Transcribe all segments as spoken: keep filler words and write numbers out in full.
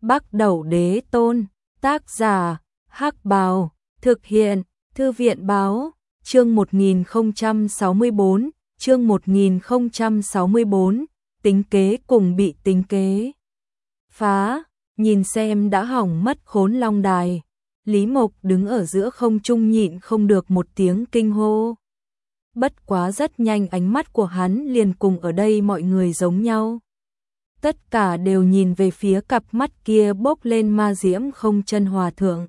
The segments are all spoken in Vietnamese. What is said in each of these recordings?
Bắc Đẩu Đế Tôn, tác giả, Hắc Bào, thực hiện, Thư viện Báo, chương một nghìn không trăm sáu mươi tư, chương một nghìn không trăm sáu mươi tư, tính kế cùng bị tính kế. Phá, nhìn xem đã hỏng mất Khốn Long Đài, Lý Mộc đứng ở giữa không trung nhịn không được một tiếng kinh hô. Bất quá rất nhanh ánh mắt của hắn liền cùng ở đây mọi người giống nhau. Tất cả đều nhìn về phía cặp mắt kia bốc lên ma diễm không chân hòa thượng.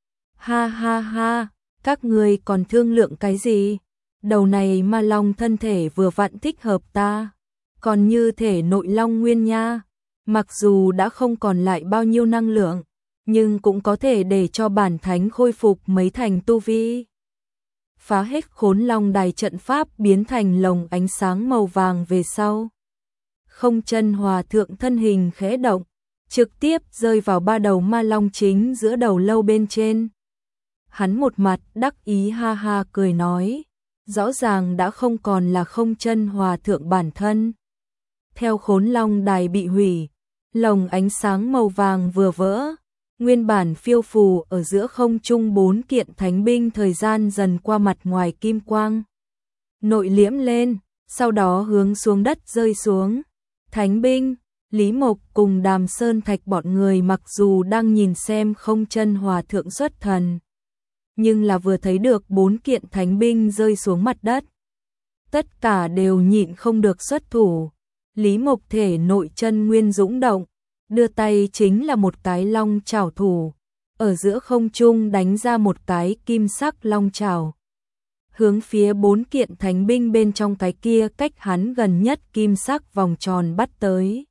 Ha ha ha, các ngươi còn thương lượng cái gì? Đầu này ma long thân thể vừa vặn thích hợp ta, còn như thể nội long nguyên nha, mặc dù đã không còn lại bao nhiêu năng lượng, nhưng cũng có thể để cho bản thánh khôi phục mấy thành tu vi. Phá hết Khốn Long Đài trận pháp biến thành lồng ánh sáng màu vàng về sau. Không chân hòa thượng thân hình khẽ động, trực tiếp rơi vào ba đầu ma long chính giữa đầu lâu bên trên. Hắn một mặt đắc ý ha ha cười nói, rõ ràng đã không còn là không chân hòa thượng bản thân. Theo Khốn Long Đài bị hủy, lồng ánh sáng màu vàng vừa vỡ, nguyên bản phiêu phù ở giữa không trung bốn kiện thánh binh thời gian dần qua mặt ngoài kim quang. Nội liễm lên, sau đó hướng xuống đất rơi xuống. Thánh binh, Lý Mộc cùng Đàm Sơn Thạch bọn người mặc dù đang nhìn xem không chân hòa thượng xuất thần, nhưng là vừa thấy được bốn kiện thánh binh rơi xuống mặt đất, tất cả đều nhịn không được xuất thủ. Lý Mộc thể nội chân nguyên dũng động, đưa tay chính là một cái long chảo thủ, ở giữa không trung đánh ra một cái kim sắc long chảo, hướng phía bốn kiện thánh binh bên trong cái kia cách hắn gần nhất kim sắc vòng tròn bắt tới.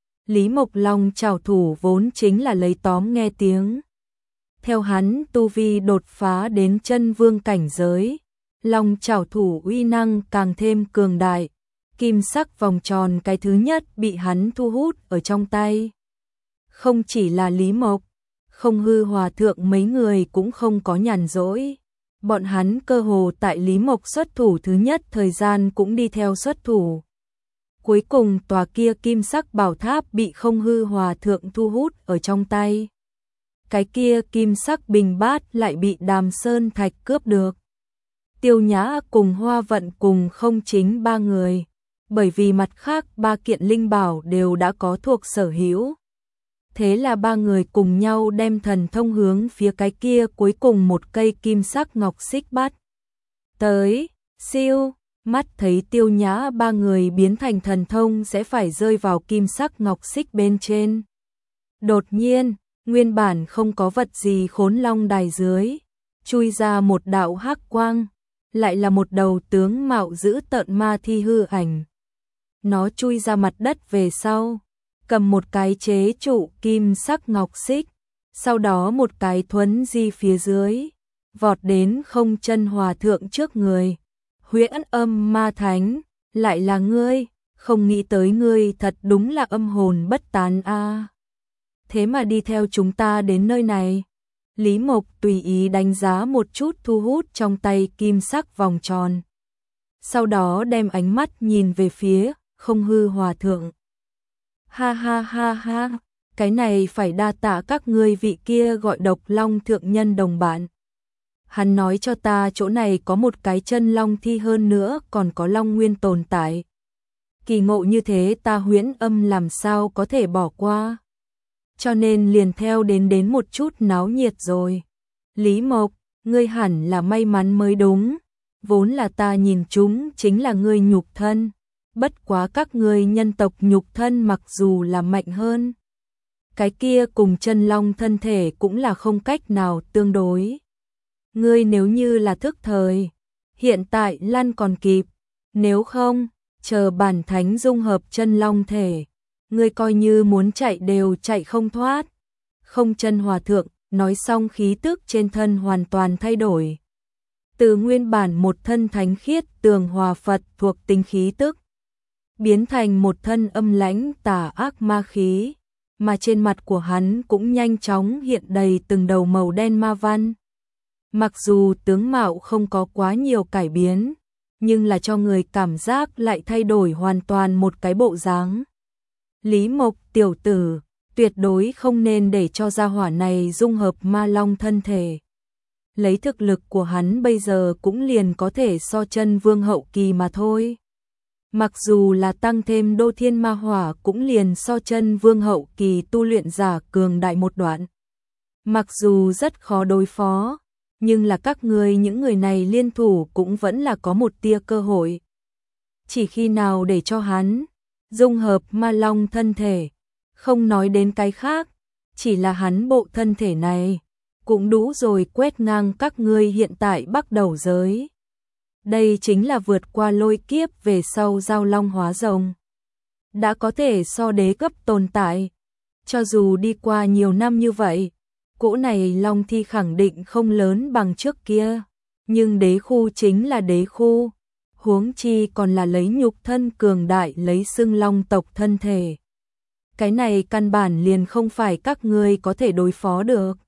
Lý Mộc long chảo thủ vốn chính là lấy tóm nghe tiếng. Theo hắn tu vi đột phá đến chân vương cảnh giới, long chảo thủ uy năng càng thêm cường đại. Kim sắc vòng tròn cái thứ nhất bị hắn thu hút ở trong tay. Không chỉ là Lý Mộc, Không Hư Hòa thượng mấy người cũng không có nhàn rỗi. Bọn hắn cơ hồ tại Lý Mộc xuất thủ thứ nhất thời gian cũng đi theo xuất thủ. Cuối cùng tòa kia kim sắc bảo tháp bị Không Hư Hòa thượng thu hút ở trong tay. Cái kia kim sắc bình bát lại bị Đàm Sơn Thạch cướp được. Tiêu Nhã cùng Hoa Vận cùng Không Chính ba người, bởi vì mặt khác ba kiện linh bảo đều đã có thuộc sở hữu. Thế là ba người cùng nhau đem thần thông hướng phía cái kia cuối cùng một cây kim sắc ngọc xích bắt. Tới, siêu, mắt thấy Tiêu Nhã ba người biến thành thần thông sẽ phải rơi vào kim sắc ngọc xích bên trên. Đột nhiên, nguyên bản không có vật gì Khốn Long Đài dưới, chui ra một đạo hắc quang, lại là một đầu tướng mạo dữ tợn ma thi hư ảnh. Nó chui ra mặt đất về sau, cầm một cái chế trụ kim sắc ngọc xích, sau đó một cái thuấn di phía dưới, vọt đến Không Chân Hòa thượng trước người. Huyễn Âm Ma Thánh, lại là ngươi, không nghĩ tới ngươi thật đúng là âm hồn bất tán a. À. Thế mà đi theo chúng ta đến nơi này. Lý Mộc tùy ý đánh giá một chút thu hút trong tay kim sắc vòng tròn, sau đó đem ánh mắt nhìn về phía Không Hư Hòa thượng. Ha ha ha ha, cái này phải đa tạ các ngươi vị kia gọi Độc Long thượng nhân đồng bạn. Hắn nói cho ta chỗ này có một cái chân long thi, hơn nữa còn có long nguyên tồn tại. Kỳ ngộ như thế ta Huyễn Âm làm sao có thể bỏ qua. Cho nên liền theo đến đến một chút náo nhiệt rồi. Lý Mộc, ngươi hẳn là may mắn mới đúng. Vốn là ta nhìn chúng chính là ngươi nhục thân. Bất quá các ngươi nhân tộc nhục thân mặc dù là mạnh hơn, cái kia cùng chân long thân thể cũng là không cách nào tương đối. Ngươi nếu như là thức thời, hiện tại lăn còn kịp. Nếu không, chờ bản thánh dung hợp chân long thể, ngươi coi như muốn chạy đều chạy không thoát. Không Chân Hòa thượng nói xong khí tức trên thân hoàn toàn thay đổi. Từ nguyên bản một thân thánh khiết tường hòa Phật thuộc tính khí tức, biến thành một thân âm lãnh tà ác ma khí, mà trên mặt của hắn cũng nhanh chóng hiện đầy từng đầu màu đen ma văn. Mặc dù tướng mạo không có quá nhiều cải biến, nhưng là cho người cảm giác lại thay đổi hoàn toàn một cái bộ dáng. Lý Mộc tiểu tử, tuyệt đối không nên để cho gia hỏa này dung hợp ma long thân thể. Lấy thực lực của hắn bây giờ cũng liền có thể so chân vương hậu kỳ mà thôi. Mặc dù là tăng thêm đô thiên ma hỏa cũng liền so chân vương hậu kỳ tu luyện giả cường đại một đoạn. Mặc dù rất khó đối phó, nhưng là các ngươi những người này liên thủ cũng vẫn là có một tia cơ hội. Chỉ khi nào để cho hắn dung hợp ma long thân thể, không nói đến cái khác, chỉ là hắn bộ thân thể này cũng đủ rồi quét ngang các ngươi hiện tại bắt đầu giới. Đây chính là vượt qua lôi kiếp về sau giao long hóa rồng. Đã có thể so đế cấp tồn tại. Cho dù đi qua nhiều năm như vậy, cỗ này long thi khẳng định không lớn bằng trước kia. Nhưng đế khu chính là đế khu. Huống chi còn là lấy nhục thân cường đại lấy xưng long tộc thân thể. Cái này căn bản liền không phải các ngươi có thể đối phó được.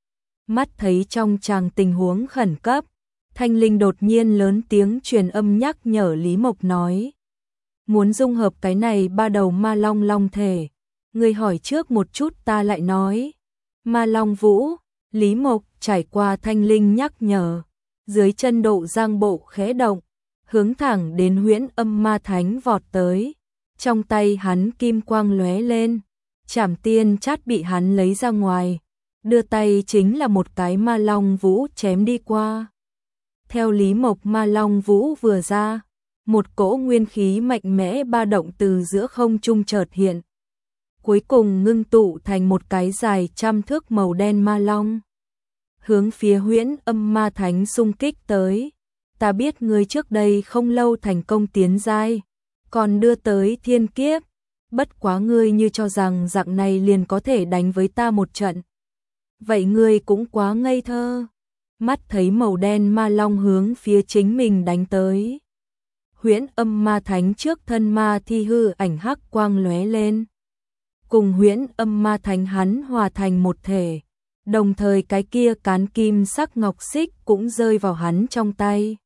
Mắt thấy trong tràng tình huống khẩn cấp, Thanh Linh đột nhiên lớn tiếng truyền âm nhắc nhở Lý Mộc nói. Muốn dung hợp cái này ba đầu ma long long thể. Ngươi hỏi trước một chút ta lại nói. Ma long vũ, Lý Mộc trải qua Thanh Linh nhắc nhở. Dưới chân độ giang bộ khẽ động, hướng thẳng đến Huyễn Âm Ma Thánh vọt tới. Trong tay hắn kim quang lóe lên, Trảm Tiên Chát bị hắn lấy ra ngoài. Đưa tay chính là một cái ma long vũ chém đi qua. Theo Lý Mộc ma long vũ vừa ra, một cỗ nguyên khí mạnh mẽ ba động từ giữa không trung chợt hiện. Cuối cùng ngưng tụ thành một cái dài trăm thước màu đen ma long. Hướng phía Huyễn Âm Ma Thánh xung kích tới. Ta biết ngươi trước đây không lâu thành công tiến giai, còn đưa tới thiên kiếp. Bất quá ngươi như cho rằng dạng này liền có thể đánh với ta một trận. Vậy ngươi cũng quá ngây thơ. Mắt thấy màu đen ma long hướng phía chính mình đánh tới. Huyễn Âm Ma Thánh trước thân ma thi hư ảnh hắc quang lóe lên. Cùng Huyễn Âm Ma Thánh hắn hòa thành một thể. Đồng thời cái kia cán kim sắc ngọc xích cũng rơi vào hắn trong tay.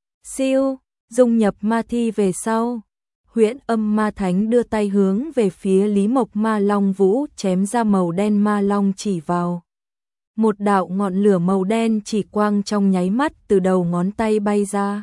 Siêu, dung nhập ma thi về sau. Huyễn Âm Ma Thánh đưa tay hướng về phía Lý Mộc ma long vũ chém ra màu đen ma long chỉ vào. Một đạo ngọn lửa màu đen chỉ quang trong nháy mắt từ đầu ngón tay bay ra.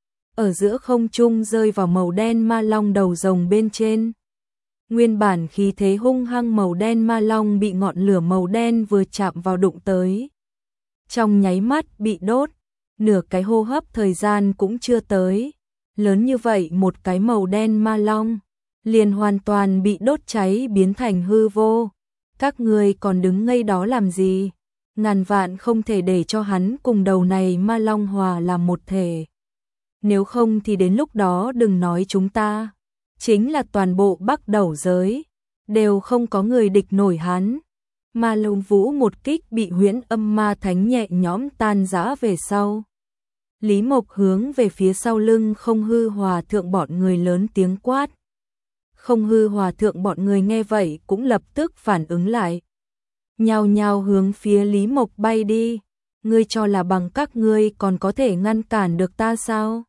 Ở giữa không trung rơi vào màu đen ma long đầu rồng bên trên. Nguyên bản khí thế hung hăng màu đen ma long bị ngọn lửa màu đen vừa chạm vào đụng tới. Trong nháy mắt bị đốt, nửa cái hô hấp thời gian cũng chưa tới. Lớn như vậy một cái màu đen ma long, liền hoàn toàn bị đốt cháy biến thành hư vô. Các ngươi còn đứng ngây đó làm gì? Ngàn vạn không thể để cho hắn cùng đầu này ma long hòa làm một thể. Nếu không thì đến lúc đó đừng nói chúng ta. Chính là toàn bộ Bắc Đẩu giới, đều không có người địch nổi hắn. Ma long vũ một kích bị Huyễn Âm Ma Thánh nhẹ nhõm tan rã về sau. Lý Mộc hướng về phía sau lưng Không Hư Hòa Thượng bọn người lớn tiếng quát. Không Hư Hòa Thượng bọn người nghe vậy cũng lập tức phản ứng lại. Nhao nhao hướng phía Lý Mộc bay đi. Ngươi cho là bằng các ngươi còn có thể ngăn cản được ta sao?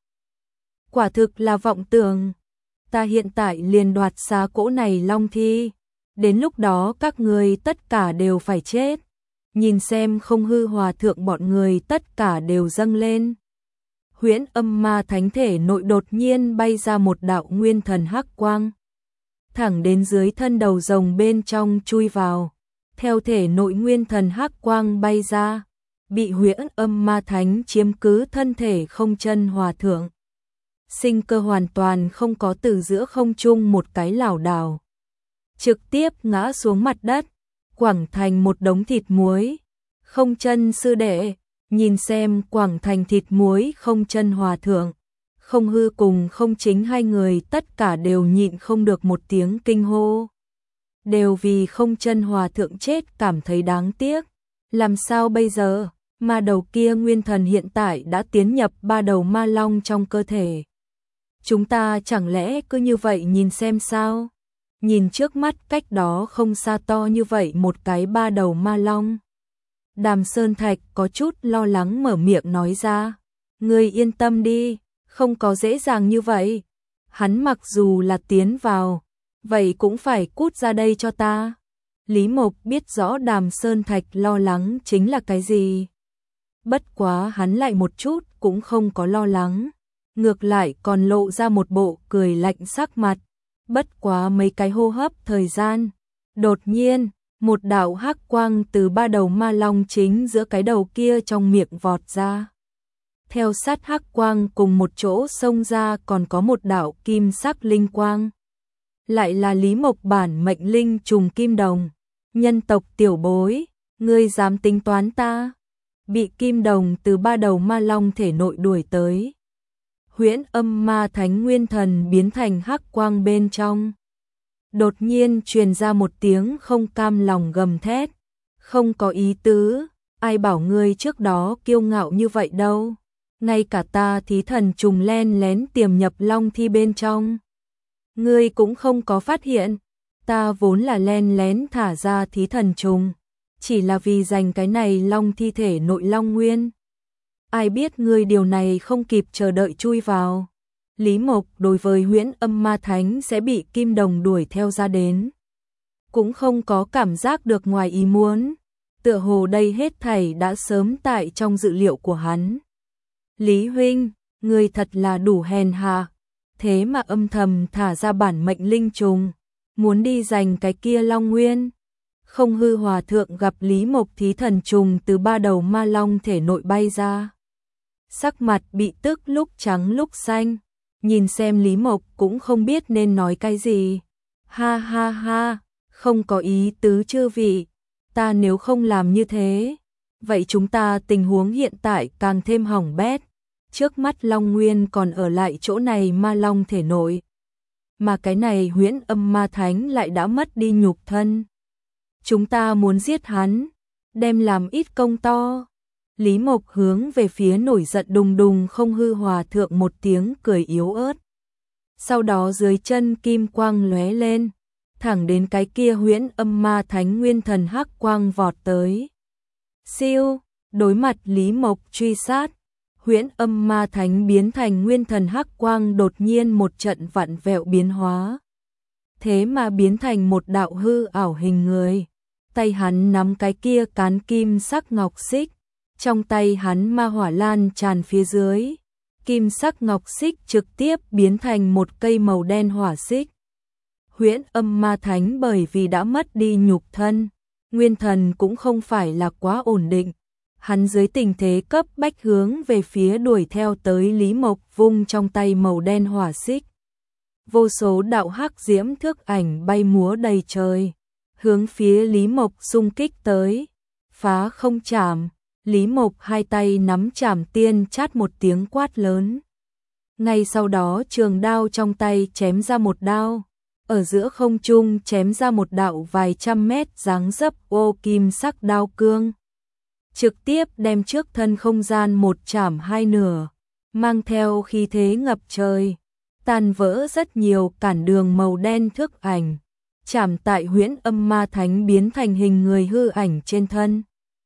Quả thực là vọng tưởng. Ta hiện tại liền đoạt xá cỗ này long thi. Đến lúc đó các ngươi tất cả đều phải chết. Nhìn xem Không Hư Hòa Thượng bọn người tất cả đều dâng lên. Huyễn Âm Ma Thánh thể nội đột nhiên bay ra một đạo nguyên thần hắc quang. Thẳng đến dưới thân đầu rồng bên trong chui vào. Theo thể nội nguyên thần hắc quang bay ra. Bị Huyễn Âm Ma Thánh chiếm cứ thân thể Không Chân Hòa Thượng. Sinh cơ hoàn toàn không có, từ giữa không trung một cái lảo đảo. Trực tiếp ngã xuống mặt đất. Quảng thành một đống thịt muối. Không Chân sư đệ. Nhìn xem quảng thành thịt muối Không Chân Hòa Thượng. Không Hư cùng Không Chính hai người tất cả đều nhịn không được một tiếng kinh hô. Đều vì Không Chân Hòa Thượng chết cảm thấy đáng tiếc. Làm sao bây giờ? Ma đầu kia nguyên thần hiện tại đã tiến nhập ba đầu ma long trong cơ thể. Chúng ta chẳng lẽ cứ như vậy nhìn xem sao? Nhìn trước mắt cách đó không xa to như vậy một cái ba đầu ma long. Đàm Sơn Thạch có chút lo lắng mở miệng nói ra. Ngươi yên tâm đi, không có dễ dàng như vậy. Hắn mặc dù là tiến vào, vậy cũng phải cút ra đây cho ta. Lý Mộc biết rõ Đàm Sơn Thạch lo lắng chính là cái gì. Bất quá hắn lại một chút cũng không có lo lắng, ngược lại còn lộ ra một bộ cười lạnh sắc mặt. Bất quá mấy cái hô hấp thời gian, đột nhiên, một đạo hắc quang từ ba đầu ma long chính giữa cái đầu kia trong miệng vọt ra. Theo sát hắc quang cùng một chỗ xông ra còn có một đạo kim sắc linh quang. Lại là Lý Mộc bản mệnh linh trùng kim đồng. Nhân tộc tiểu bối, ngươi dám tính toán ta? Bị kim đồng từ ba đầu ma long thể nội đuổi tới. Huyễn Âm Ma Thánh Nguyên Thần biến thành hắc quang bên trong. Đột nhiên truyền ra một tiếng không cam lòng gầm thét. Không có ý tứ, ai bảo ngươi trước đó kiêu ngạo như vậy đâu. Ngay cả ta thí thần trùng len lén tiềm nhập long thi bên trong. Ngươi cũng không có phát hiện. Ta vốn là len lén thả ra thí thần trùng, chỉ là vì giành cái này long thi thể nội long nguyên. Ai biết ngươi điều này không kịp chờ đợi chui vào. Lý Mộc đối với Huyễn Âm Ma Thánh sẽ bị kim đồng đuổi theo ra đến, cũng không có cảm giác được ngoài ý muốn. Tựa hồ đây hết thảy đã sớm tại trong dự liệu của hắn. Lý huynh, ngươi thật là đủ hèn hạ, thế mà âm thầm thả ra bản mệnh linh trùng, muốn đi giành cái kia long nguyên. Không hư hòa thượng gặp Lý Mộc thí thần trùng từ ba đầu ma long thể nội bay ra. Sắc mặt bị tức lúc trắng lúc xanh, nhìn xem Lý Mộc cũng không biết nên nói cái gì. Ha ha ha, không có ý tứ chư vị, ta nếu không làm như thế, vậy chúng ta tình huống hiện tại càng thêm hỏng bét. Trước mắt long nguyên còn ở lại chỗ này ma long thể nội, mà cái này Huyễn Âm Ma Thánh lại đã mất đi nhục thân. Chúng ta muốn giết hắn, đem làm ít công to. Lý Mộc hướng về phía nổi giận đùng đùng không hư hòa thượng một tiếng cười yếu ớt. Sau đó dưới chân kim quang lóe lên, thẳng đến cái kia Huyễn Âm Ma Thánh nguyên thần hắc quang vọt tới. Siêu, đối mặt Lý Mộc truy sát, Huyễn Âm Ma Thánh biến thành nguyên thần hắc quang đột nhiên một trận vặn vẹo biến hóa. Thế mà biến thành một đạo hư ảo hình người. Tay hắn nắm cái kia cán kim sắc ngọc xích, trong tay hắn ma hỏa lan tràn phía dưới. Kim sắc ngọc xích trực tiếp biến thành một cây màu đen hỏa xích. Huyễn Âm Ma Thánh bởi vì đã mất đi nhục thân, nguyên thần cũng không phải là quá ổn định. Hắn dưới tình thế cấp bách hướng về phía đuổi theo tới Lý Mộc vung trong tay màu đen hỏa xích. Vô số đạo hắc diễm thước ảnh bay múa đầy trời, hướng phía Lý Mộc xung kích tới. Phá không chạm, Lý Mộc hai tay nắm chảm tiên chát một tiếng quát lớn. Ngay sau đó trường đao trong tay chém ra một đao, ở giữa không trung chém ra một đạo vài trăm mét dáng dấp ô kim sắc đao cương. Trực tiếp đem trước thân không gian một chảm hai nửa, mang theo khí thế ngập trời, tàn vỡ rất nhiều cản đường màu đen thước ảnh, chảm tại Huyễn Âm Ma Thánh biến thành hình người hư ảnh trên thân.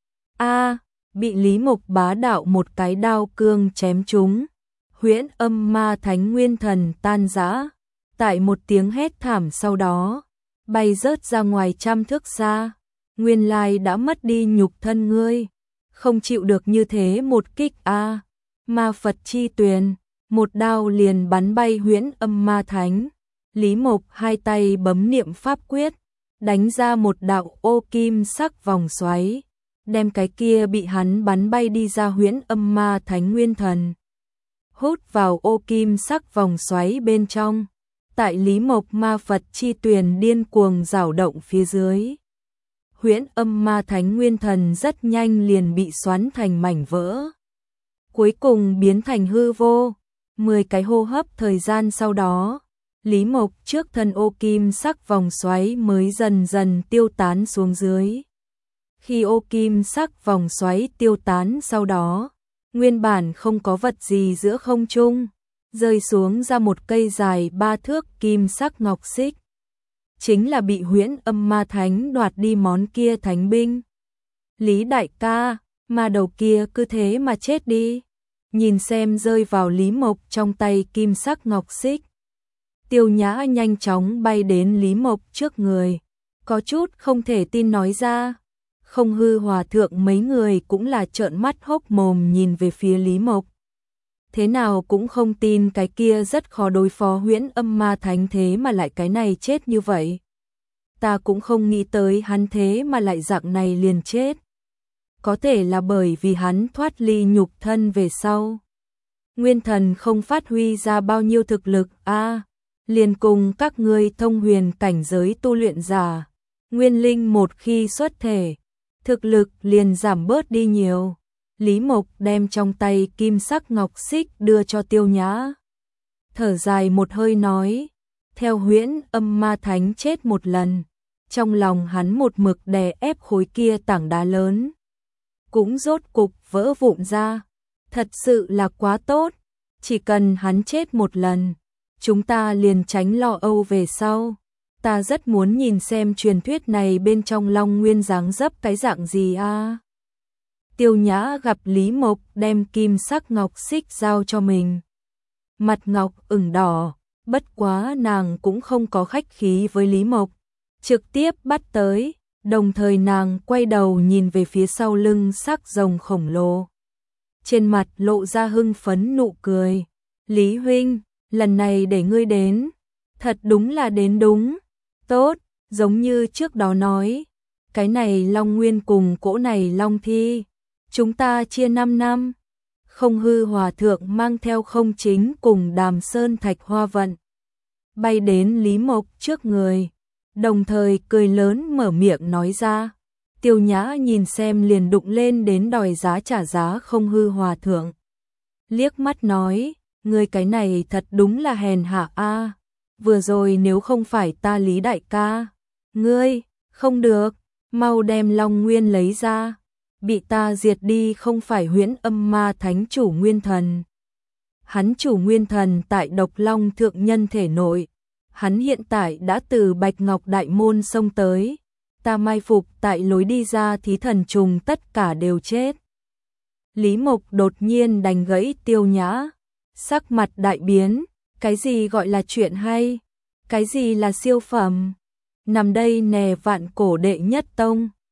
A, bị Lý Mộc bá đạo một cái đao cương chém trúng, Huyễn Âm Ma Thánh nguyên thần tan rã, tại một tiếng hét thảm sau đó, bay rớt ra ngoài trăm thước xa. Nguyên lai đã mất đi nhục thân ngươi, không chịu được như thế một kích a. À. Ma Phật chi tuyền, một đao liền bắn bay Huyễn Âm Ma Thánh. Lý Mộc hai tay bấm niệm pháp quyết, đánh ra một đạo ô kim sắc vòng xoáy, đem cái kia bị hắn bắn bay đi ra Huyễn Âm Ma Thánh nguyên thần hút vào ô kim sắc vòng xoáy bên trong. Tại Lý Mộc Ma Phật chi tuyền điên cuồng rảo động phía dưới, Huyễn Âm Ma Thánh nguyên thần rất nhanh liền bị xoắn thành mảnh vỡ, cuối cùng biến thành hư vô. Mười cái hô hấp thời gian sau đó, Lý Mộc trước thân ô kim sắc vòng xoáy mới dần dần tiêu tán xuống dưới. Khi ô kim sắc vòng xoáy tiêu tán sau đó, nguyên bản không có vật gì giữa không trung, rơi xuống ra một cây dài ba thước kim sắc ngọc xích. Chính là bị Huyễn Âm Ma Thánh đoạt đi món kia thánh binh. Lý đại ca, ma đầu kia cứ thế mà chết đi. Nhìn xem rơi vào Lý Mộc trong tay kim sắc ngọc xích, Tiêu Nhã nhanh chóng bay đến Lý Mộc trước người, có chút không thể tin nói ra. Không Hư Hòa thượng mấy người cũng là trợn mắt hốc mồm nhìn về phía Lý Mộc. Thế nào cũng không tin cái kia rất khó đối phó Huyễn Âm Ma Thánh thế mà lại cái này chết như vậy. Ta cũng không nghĩ tới hắn thế mà lại dạng này liền chết. Có thể là bởi vì hắn thoát ly nhục thân về sau. Nguyên thần không phát huy ra bao nhiêu thực lực a à, liền cùng các ngươi thông huyền cảnh giới tu luyện giả. Nguyên linh một khi xuất thể, thực lực liền giảm bớt đi nhiều. Lý Mộc đem trong tay kim sắc ngọc xích đưa cho Tiêu Nhã. Thở dài một hơi nói, theo Huyễn Âm Ma Thánh chết một lần, trong lòng hắn một mực đè ép khối kia tảng đá lớn. Cũng rốt cục vỡ vụn ra, thật sự là quá tốt, chỉ cần hắn chết một lần, chúng ta liền tránh lo âu về sau. Ta rất muốn nhìn xem truyền thuyết này bên trong Long Nguyên dáng dấp cái dạng gì a. À. Tiêu Nhã gặp Lý Mộc đem kim sắc ngọc xích giao cho mình. Mặt ngọc ửng đỏ, bất quá nàng cũng không có khách khí với Lý Mộc, trực tiếp bắt tới, đồng thời nàng quay đầu nhìn về phía sau lưng sắc rồng khổng lồ. Trên mặt lộ ra hưng phấn nụ cười. Lý huynh, lần này để ngươi đến, thật đúng là đến đúng. Tốt, giống như trước đó nói, cái này Long Nguyên cùng cỗ này Long Thi, chúng ta chia năm năm. Không Hư Hòa thượng mang theo Không Chính cùng Đàm Sơn Thạch Hoa Vận, bay đến Lý Mộc trước người, đồng thời cười lớn mở miệng nói ra. Tiêu Nhã nhìn xem liền đụng lên đến đòi giá trả giá Không Hư Hòa thượng. Liếc mắt nói, ngươi cái này thật đúng là hèn hạ a. Vừa rồi nếu không phải ta Lý đại ca, ngươi, không được, mau đem Long Nguyên lấy ra. Bị ta diệt đi không phải Huyễn Âm Ma Thánh chủ nguyên thần. Hắn chủ nguyên thần tại Độc Long thượng nhân thể nội. Hắn hiện tại đã từ Bạch Ngọc Đại Môn xông tới. Ta mai phục tại lối đi ra thí thần trùng tất cả đều chết. Lý Mộc đột nhiên đành gãy Tiêu Nhã. Sắc mặt đại biến. Cái gì gọi là chuyện hay? Cái gì là siêu phẩm? Nằm đây nè vạn cổ đệ nhất tông.